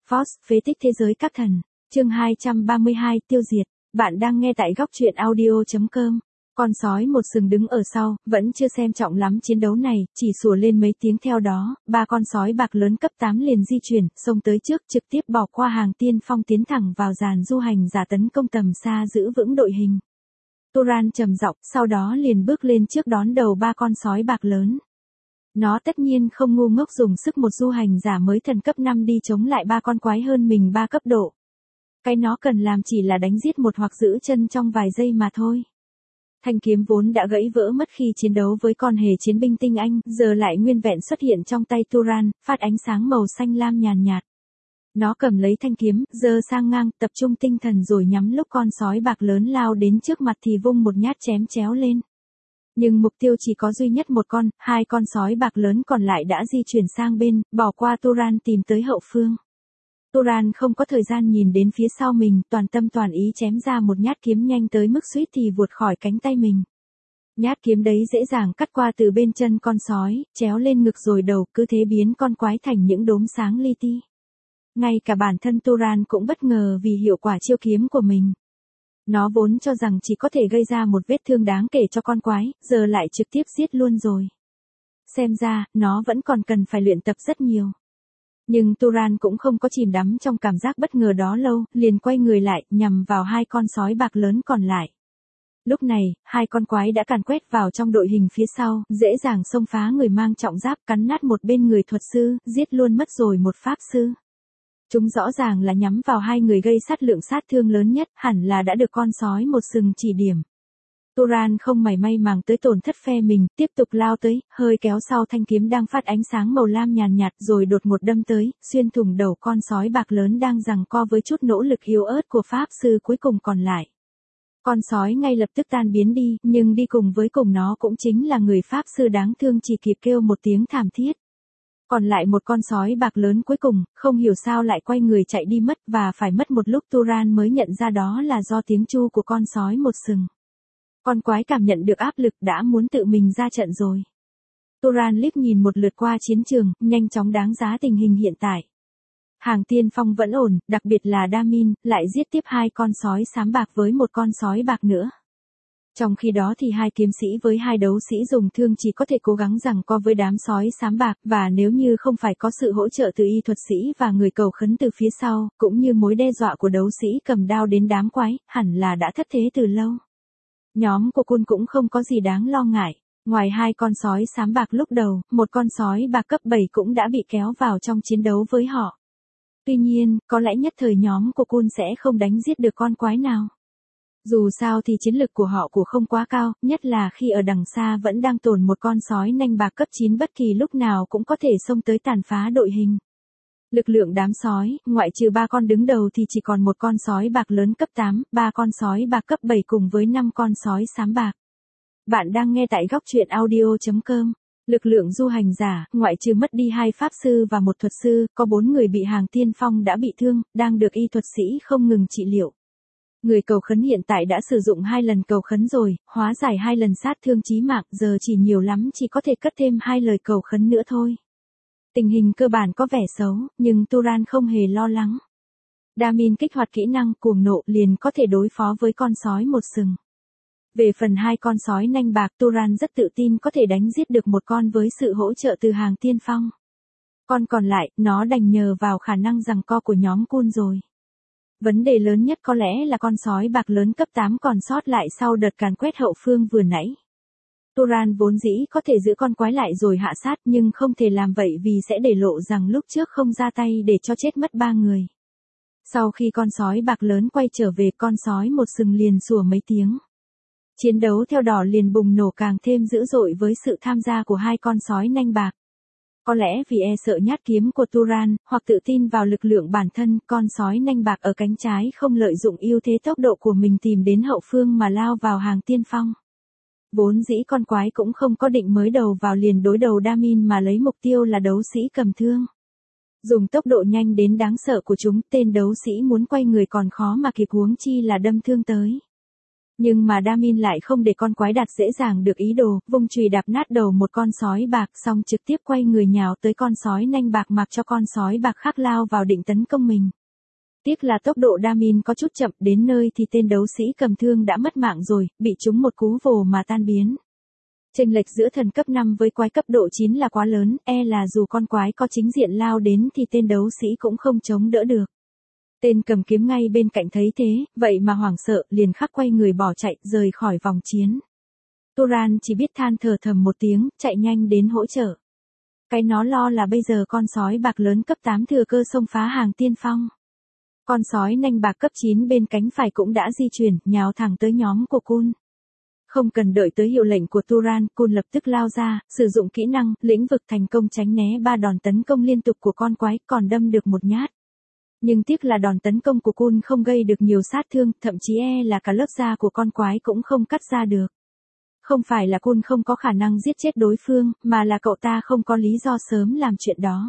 Force, phế tích thế giới các thần. Chương 232, tiêu diệt. Bạn đang nghe tại góc truyện audio.com. Con sói một sừng đứng ở sau, vẫn chưa xem trọng lắm chiến đấu này, chỉ sủa lên mấy tiếng theo đó, ba con sói bạc lớn cấp 8 liền di chuyển, xông tới trước, trực tiếp bỏ qua hàng tiên phong tiến thẳng vào dàn du hành giả tấn công tầm xa giữ vững đội hình. Turan trầm giọng, sau đó liền bước lên trước đón đầu ba con sói bạc lớn. Nó tất nhiên không ngu ngốc dùng sức một du hành giả mới thần cấp 5 đi chống lại ba con quái hơn mình 3 cấp độ. Cái nó cần làm chỉ là đánh giết một hoặc giữ chân trong vài giây mà thôi. Thanh kiếm vốn đã gãy vỡ mất khi chiến đấu với con hề chiến binh tinh anh, giờ lại nguyên vẹn xuất hiện trong tay Turan, phát ánh sáng màu xanh lam nhàn nhạt. Nó cầm lấy thanh kiếm, giơ sang ngang, tập trung tinh thần rồi nhắm lúc con sói bạc lớn lao đến trước mặt thì vung một nhát chém chéo lên. Nhưng mục tiêu chỉ có duy nhất một con, hai con sói bạc lớn còn lại đã di chuyển sang bên, bỏ qua Turan tìm tới hậu phương. Turan không có thời gian nhìn đến phía sau mình, toàn tâm toàn ý chém ra một nhát kiếm nhanh tới mức suýt thì vụt khỏi cánh tay mình. Nhát kiếm đấy dễ dàng cắt qua từ bên chân con sói, chéo lên ngực rồi đầu, cứ thế biến con quái thành những đốm sáng li ti. Ngay cả bản thân Turan cũng bất ngờ vì hiệu quả chiêu kiếm của mình. Nó vốn cho rằng chỉ có thể gây ra một vết thương đáng kể cho con quái, giờ lại trực tiếp giết luôn rồi. Xem ra, nó vẫn còn cần phải luyện tập rất nhiều. Nhưng Turan cũng không có chìm đắm trong cảm giác bất ngờ đó lâu, liền quay người lại, nhằm vào hai con sói bạc lớn còn lại. Lúc này, hai con quái đã càn quét vào trong đội hình phía sau, dễ dàng xông phá người mang trọng giáp, cắn nát một bên người thuật sư, giết luôn mất rồi một pháp sư. Chúng rõ ràng là nhắm vào hai người gây lượng sát thương lớn nhất, hẳn là đã được con sói một sừng chỉ điểm. Turan không mảy may màng tới tổn thất phe mình, tiếp tục lao tới, hơi kéo sau thanh kiếm đang phát ánh sáng màu lam nhàn nhạt rồi đột ngột đâm tới, xuyên thủng đầu con sói bạc lớn đang giằng co với chút nỗ lực yếu ớt của pháp sư cuối cùng còn lại. Con sói ngay lập tức tan biến đi, nhưng đi cùng với nó cũng chính là người pháp sư đáng thương chỉ kịp kêu một tiếng thảm thiết. Còn lại một con sói bạc lớn cuối cùng, không hiểu sao lại quay người chạy đi mất và phải mất một lúc Turan mới nhận ra đó là do tiếng chu của con sói một sừng. Con quái cảm nhận được áp lực đã muốn tự mình ra trận rồi. Turan liếc nhìn một lượt qua chiến trường, nhanh chóng đánh giá tình hình hiện tại. Hàng tiên phong vẫn ổn, đặc biệt là Damin, lại giết tiếp hai con sói xám bạc với một con sói bạc nữa. Trong khi đó thì hai kiếm sĩ với hai đấu sĩ dùng thương chỉ có thể cố gắng giằng co với đám sói xám bạc, và nếu như không phải có sự hỗ trợ từ y thuật sĩ và người cầu khấn từ phía sau, cũng như mối đe dọa của đấu sĩ cầm đao đến đám quái, hẳn là đã thất thế từ lâu. Nhóm của Kun cũng không có gì đáng lo ngại. Ngoài hai con sói xám bạc lúc đầu, một con sói bạc cấp 7 cũng đã bị kéo vào trong chiến đấu với họ. Tuy nhiên, có lẽ nhất thời nhóm của Kun sẽ không đánh giết được con quái nào. Dù sao thì chiến lực của họ không quá cao, nhất là khi ở đằng xa vẫn đang tồn một con sói nanh bạc cấp 9 bất kỳ lúc nào cũng có thể xông tới tàn phá đội hình. Lực lượng đám sói, ngoại trừ 3 con đứng đầu thì chỉ còn một con sói bạc lớn cấp 8, 3 con sói bạc cấp 7 cùng với 5 con sói xám bạc. Bạn đang nghe tại góc truyện audio.com. Lực lượng du hành giả, ngoại trừ mất đi 2 pháp sư và 1 thuật sư, có 4 người bị hàng tiên phong đã bị thương, đang được y thuật sĩ không ngừng trị liệu. Người cầu khấn hiện tại đã sử dụng 2 lần cầu khấn rồi, hóa giải 2 lần sát thương chí mạng, giờ chỉ nhiều lắm chỉ có thể cất thêm 2 lời cầu khấn nữa thôi. Tình hình cơ bản có vẻ xấu, nhưng Turan không hề lo lắng. Damin kích hoạt kỹ năng cuồng nộ liền có thể đối phó với con sói một sừng. Về phần 2 con sói nanh bạc, Turan rất tự tin có thể đánh giết được một con với sự hỗ trợ từ hàng tiên phong. Con còn lại, nó đành nhờ vào khả năng giằng co của nhóm Kun rồi. Vấn đề lớn nhất có lẽ là con sói bạc lớn cấp 8 còn sót lại sau đợt càn quét hậu phương vừa nãy. Turan vốn dĩ có thể giữ con quái lại rồi hạ sát nhưng không thể làm vậy vì sẽ để lộ rằng lúc trước không ra tay để cho chết mất 3 người. Sau khi con sói bạc lớn quay trở về, con sói một sừng liền sủa mấy tiếng. Chiến đấu theo đỏ liền bùng nổ càng thêm dữ dội với sự tham gia của 2 con sói nanh bạc. Có lẽ vì e sợ nhát kiếm của Turan, hoặc tự tin vào lực lượng bản thân, con sói nanh bạc ở cánh trái không lợi dụng ưu thế tốc độ của mình tìm đến hậu phương mà lao vào hàng tiên phong. Vốn dĩ con quái cũng không có định mới đầu vào liền đối đầu Damin mà lấy mục tiêu là đấu sĩ cầm thương. Dùng tốc độ nhanh đến đáng sợ của chúng, tên đấu sĩ muốn quay người còn khó mà kịp huống chi là đâm thương tới. Nhưng mà Damin lại không để con quái đạt dễ dàng được ý đồ, vung chùy đạp nát đầu một con sói bạc xong trực tiếp quay người nhào tới con sói nanh bạc mặc cho con sói bạc khác lao vào định tấn công mình. Tiếc là tốc độ Damin có chút chậm, đến nơi thì tên đấu sĩ cầm thương đã mất mạng rồi, bị trúng một cú vồ mà tan biến. Chênh lệch giữa thần cấp 5 với quái cấp độ 9 là quá lớn, là dù con quái có chính diện lao đến thì tên đấu sĩ cũng không chống đỡ được. Tên cầm kiếm ngay bên cạnh thấy thế, vậy mà hoảng sợ, liền khắc quay người bỏ chạy, rời khỏi vòng chiến. Turan chỉ biết than thở thầm một tiếng, chạy nhanh đến hỗ trợ. Cái nó lo là bây giờ con sói bạc lớn cấp 8 thừa cơ xông phá hàng tiên phong. Con sói nanh bạc cấp 9 bên cánh phải cũng đã di chuyển, nhào thẳng tới nhóm của Kun. Không cần đợi tới hiệu lệnh của Turan, Kun lập tức lao ra, sử dụng kỹ năng, lĩnh vực thành công tránh né 3 đòn tấn công liên tục của con quái, còn đâm được một nhát. Nhưng tiếc là đòn tấn công của Kun không gây được nhiều sát thương, thậm chí là cả lớp da của con quái cũng không cắt ra được. Không phải là Kun không có khả năng giết chết đối phương, mà là cậu ta không có lý do sớm làm chuyện đó.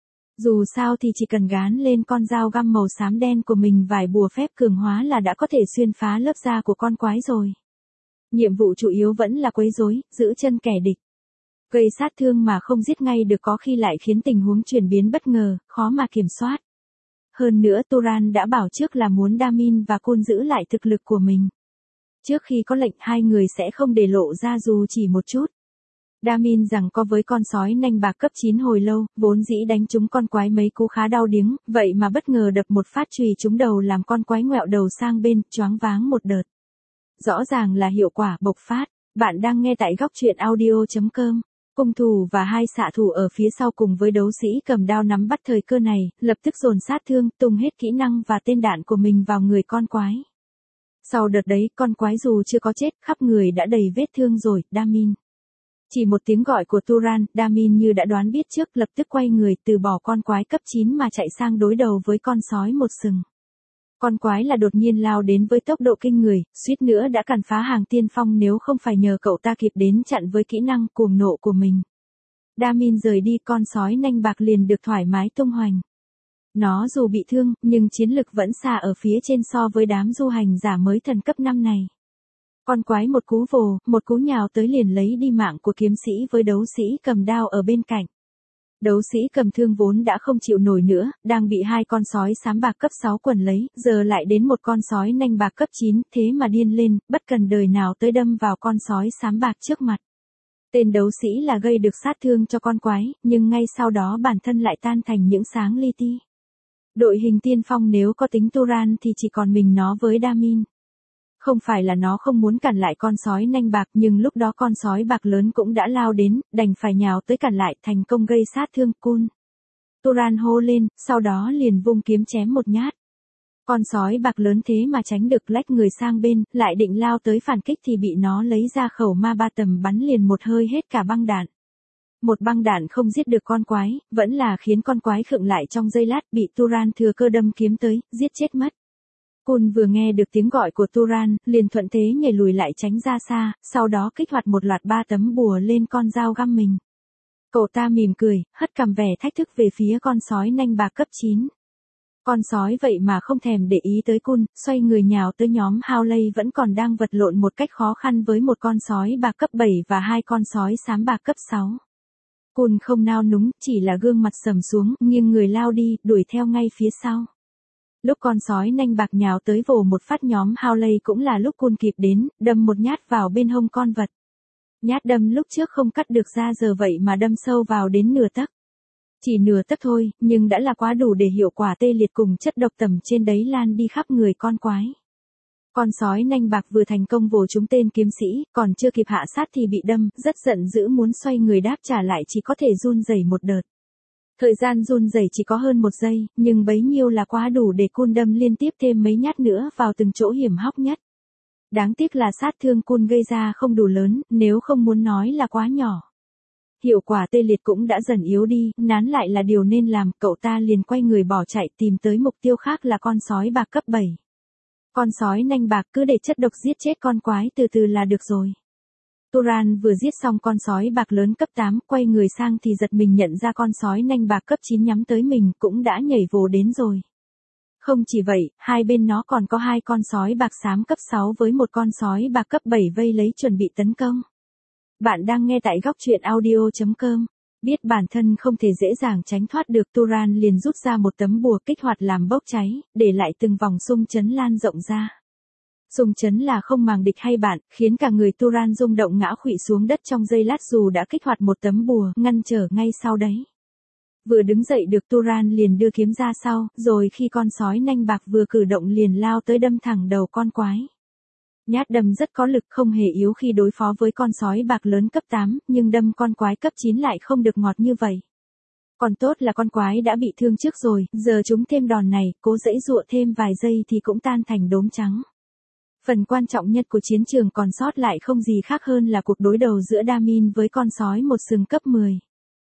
Dù sao thì chỉ cần gán lên con dao găm màu xám đen của mình vài bùa phép cường hóa là đã có thể xuyên phá lớp da của con quái rồi. Nhiệm vụ chủ yếu vẫn là quấy rối, giữ chân kẻ địch. Gây sát thương mà không giết ngay được có khi lại khiến tình huống chuyển biến bất ngờ, khó mà kiểm soát. Hơn nữa Turan đã bảo trước là muốn Damin và Kun giữ lại thực lực của mình. Trước khi có lệnh hai người sẽ không để lộ ra dù chỉ một chút. Damin rằng có với con sói nanh bạc cấp 9 hồi lâu, vốn dĩ đánh trúng con quái mấy cú khá đau điếng, vậy mà bất ngờ đập một phát chùy trúng đầu làm con quái ngoẹo đầu sang bên, choáng váng một đợt. Rõ ràng là hiệu quả bộc phát. Bạn đang nghe tại góc truyện audio.com. Cung thủ và hai xạ thủ ở phía sau cùng với đấu sĩ cầm đao nắm bắt thời cơ này, lập tức dồn sát thương, tung hết kỹ năng và tên đạn của mình vào người con quái. Sau đợt đấy, con quái dù chưa có chết, khắp người đã đầy vết thương rồi, Damin. Chỉ một tiếng gọi của Turan, Damin như đã đoán biết trước, lập tức quay người từ bỏ con quái cấp 9 mà chạy sang đối đầu với con sói một sừng. Con quái là đột nhiên lao đến với tốc độ kinh người, suýt nữa đã càn phá hàng tiên phong nếu không phải nhờ cậu ta kịp đến chặn với kỹ năng cuồng nộ của mình. Damin rời đi, con sói nanh bạc liền được thoải mái tung hoành. Nó dù bị thương, nhưng chiến lực vẫn xa ở phía trên so với đám du hành giả mới thần cấp 5 này. Con quái một cú vồ, một cú nhào tới liền lấy đi mạng của kiếm sĩ với đấu sĩ cầm đao ở bên cạnh. Đấu sĩ cầm thương vốn đã không chịu nổi nữa, đang bị hai con sói xám bạc cấp 6 quần lấy, giờ lại đến một con sói nanh bạc cấp 9, thế mà điên lên, bất cần đời nào tới đâm vào con sói xám bạc trước mặt. Tên đấu sĩ là gây được sát thương cho con quái, nhưng ngay sau đó bản thân lại tan thành những sáng li ti. Đội hình tiên phong nếu có tính Turan thì chỉ còn mình nó với Damin. Không phải là nó không muốn cản lại con sói nanh bạc, nhưng lúc đó con sói bạc lớn cũng đã lao đến, đành phải nhào tới cản lại, thành công gây sát thương Kun. Turan hô lên, sau đó liền vung kiếm chém một nhát. Con sói bạc lớn thế mà tránh được, lách người sang bên, lại định lao tới phản kích thì bị nó lấy ra khẩu ma ba tầm bắn liền một hơi hết cả băng đạn. Một băng đạn không giết được con quái, vẫn là khiến con quái khựng lại trong giây lát, bị Turan thừa cơ đâm kiếm tới, giết chết mất. Kun vừa nghe được tiếng gọi của Turan, liền thuận thế nhảy lùi lại tránh ra xa, sau đó kích hoạt một loạt 3 tấm bùa lên con dao găm mình. Cậu ta mỉm cười, hất cằm vẻ thách thức về phía con sói nanh bạc cấp 9. Con sói vậy mà không thèm để ý tới Kun, xoay người nhào tới nhóm Howley vẫn còn đang vật lộn một cách khó khăn với một con sói bạc cấp 7 và hai con sói xám bạc cấp 6. Kun không nao núng, chỉ là gương mặt sầm xuống, nghiêng người lao đi, đuổi theo ngay phía sau. Lúc con sói nanh bạc nhào tới vồ một phát nhóm Howley cũng là lúc Kun kịp đến, đâm một nhát vào bên hông con vật. Nhát đâm lúc trước không cắt được ra giờ vậy mà đâm sâu vào đến nửa tấc. Chỉ nửa tấc thôi, nhưng đã là quá đủ để hiệu quả tê liệt cùng chất độc tầm trên đấy lan đi khắp người con quái. Con sói nanh bạc vừa thành công vồ trúng tên kiếm sĩ, còn chưa kịp hạ sát thì bị đâm, rất giận dữ muốn xoay người đáp trả lại chỉ có thể run rẩy một đợt. Thời gian run rẩy chỉ có hơn 1 giây, nhưng bấy nhiêu là quá đủ để Kun đâm liên tiếp thêm mấy nhát nữa vào từng chỗ hiểm hóc nhất. Đáng tiếc là sát thương Kun gây ra không đủ lớn, nếu không muốn nói là quá nhỏ. Hiệu quả tê liệt cũng đã dần yếu đi, nán lại là điều nên làm, cậu ta liền quay người bỏ chạy tìm tới mục tiêu khác là con sói bạc cấp 7. Con sói nanh bạc cứ để chất độc giết chết con quái từ từ là được rồi. Turan vừa giết xong con sói bạc lớn cấp 8, quay người sang thì giật mình nhận ra con sói nanh bạc cấp 9 nhắm tới mình cũng đã nhảy vồ đến rồi. Không chỉ vậy, hai bên nó còn có hai con sói bạc xám cấp 6 với một con sói bạc cấp 7 vây lấy chuẩn bị tấn công. Bạn đang nghe tại góc truyện audio.com. Biết bản thân không thể dễ dàng tránh thoát được, Turan liền rút ra một tấm bùa kích hoạt làm bốc cháy, để lại từng vòng xung chấn lan rộng ra. Xung chấn là không màng địch hay bạn, khiến cả người Turan rung động ngã khuỵu xuống đất trong giây lát dù đã kích hoạt một tấm bùa ngăn trở ngay sau đấy. Vừa đứng dậy được, Turan liền đưa kiếm ra sau, rồi khi con sói nanh bạc vừa cử động liền lao tới đâm thẳng đầu con quái. Nhát đâm rất có lực, không hề yếu khi đối phó với con sói bạc lớn cấp 8, nhưng đâm con quái cấp 9 lại không được ngọt như vậy. Còn tốt là con quái đã bị thương trước rồi, giờ chúng thêm đòn này, cố giãy giụa thêm vài giây thì cũng tan thành đốm trắng. Phần quan trọng nhất của chiến trường còn sót lại không gì khác hơn là cuộc đối đầu giữa Damin với con sói một sừng cấp 10.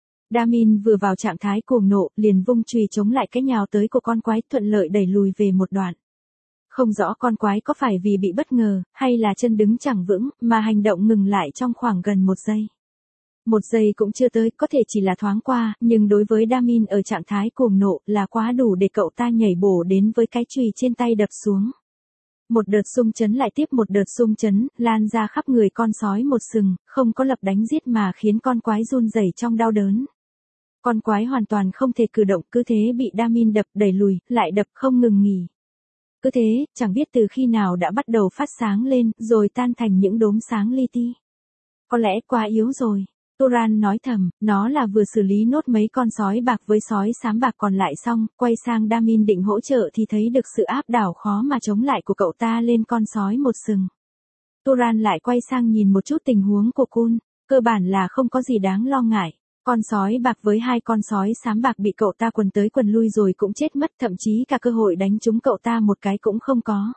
Damin vừa vào trạng thái cuồng nộ, liền vung chùy chống lại cái nhào tới của con quái, thuận lợi đẩy lùi về một đoạn. Không rõ con quái có phải vì bị bất ngờ, hay là chân đứng chẳng vững, mà hành động ngừng lại trong khoảng gần 1 giây. 1 giây cũng chưa tới, có thể chỉ là thoáng qua, nhưng đối với Damin ở trạng thái cuồng nộ là quá đủ để cậu ta nhảy bổ đến với cái chùy trên tay đập xuống. Một đợt xung chấn lại tiếp một đợt xung chấn, lan ra khắp người con sói một sừng, không có lập đánh giết mà khiến con quái run rẩy trong đau đớn. Con quái hoàn toàn không thể cử động, cứ thế bị Damin đập, đẩy lùi, lại đập không ngừng nghỉ. Cứ thế, chẳng biết từ khi nào đã bắt đầu phát sáng lên, rồi tan thành những đốm sáng li ti. Có lẽ quá yếu rồi. Turan nói thầm, nó là vừa xử lý nốt mấy con sói bạc với sói xám bạc còn lại xong, quay sang Damin định hỗ trợ thì thấy được sự áp đảo khó mà chống lại của cậu ta lên con sói một sừng. Turan lại quay sang nhìn một chút tình huống của Kun, cơ bản là không có gì đáng lo ngại. Con sói bạc với hai con sói xám bạc bị cậu ta quần tới quần lui rồi cũng chết mất, thậm chí cả cơ hội đánh trúng cậu ta một cái cũng không có.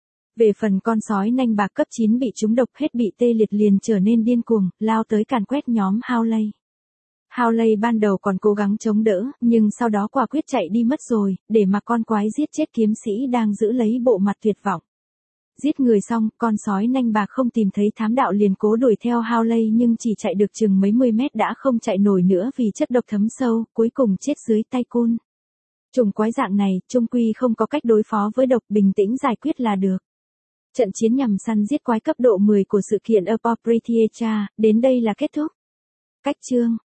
Về phần con sói nanh bạc cấp 9 bị trúng độc hết bị tê liệt liền trở nên điên cuồng, lao tới càn quét nhóm Howley. Howley ban đầu còn cố gắng chống đỡ, nhưng sau đó quả quyết chạy đi mất rồi, để mặc con quái giết chết kiếm sĩ đang giữ lấy bộ mặt tuyệt vọng. Giết người xong, con sói nanh bạc không tìm thấy thám đạo liền cố đuổi theo Howley nhưng chỉ chạy được chừng mấy mươi mét đã không chạy nổi nữa vì chất độc thấm sâu, cuối cùng chết dưới tay Kun. Trùng quái dạng này, chung quy không có cách đối phó với độc, bình tĩnh giải quyết là được. Trận chiến nhằm săn giết quái cấp độ 10 của sự kiện Apoprythiecha, đến đây là kết thúc. Cách chương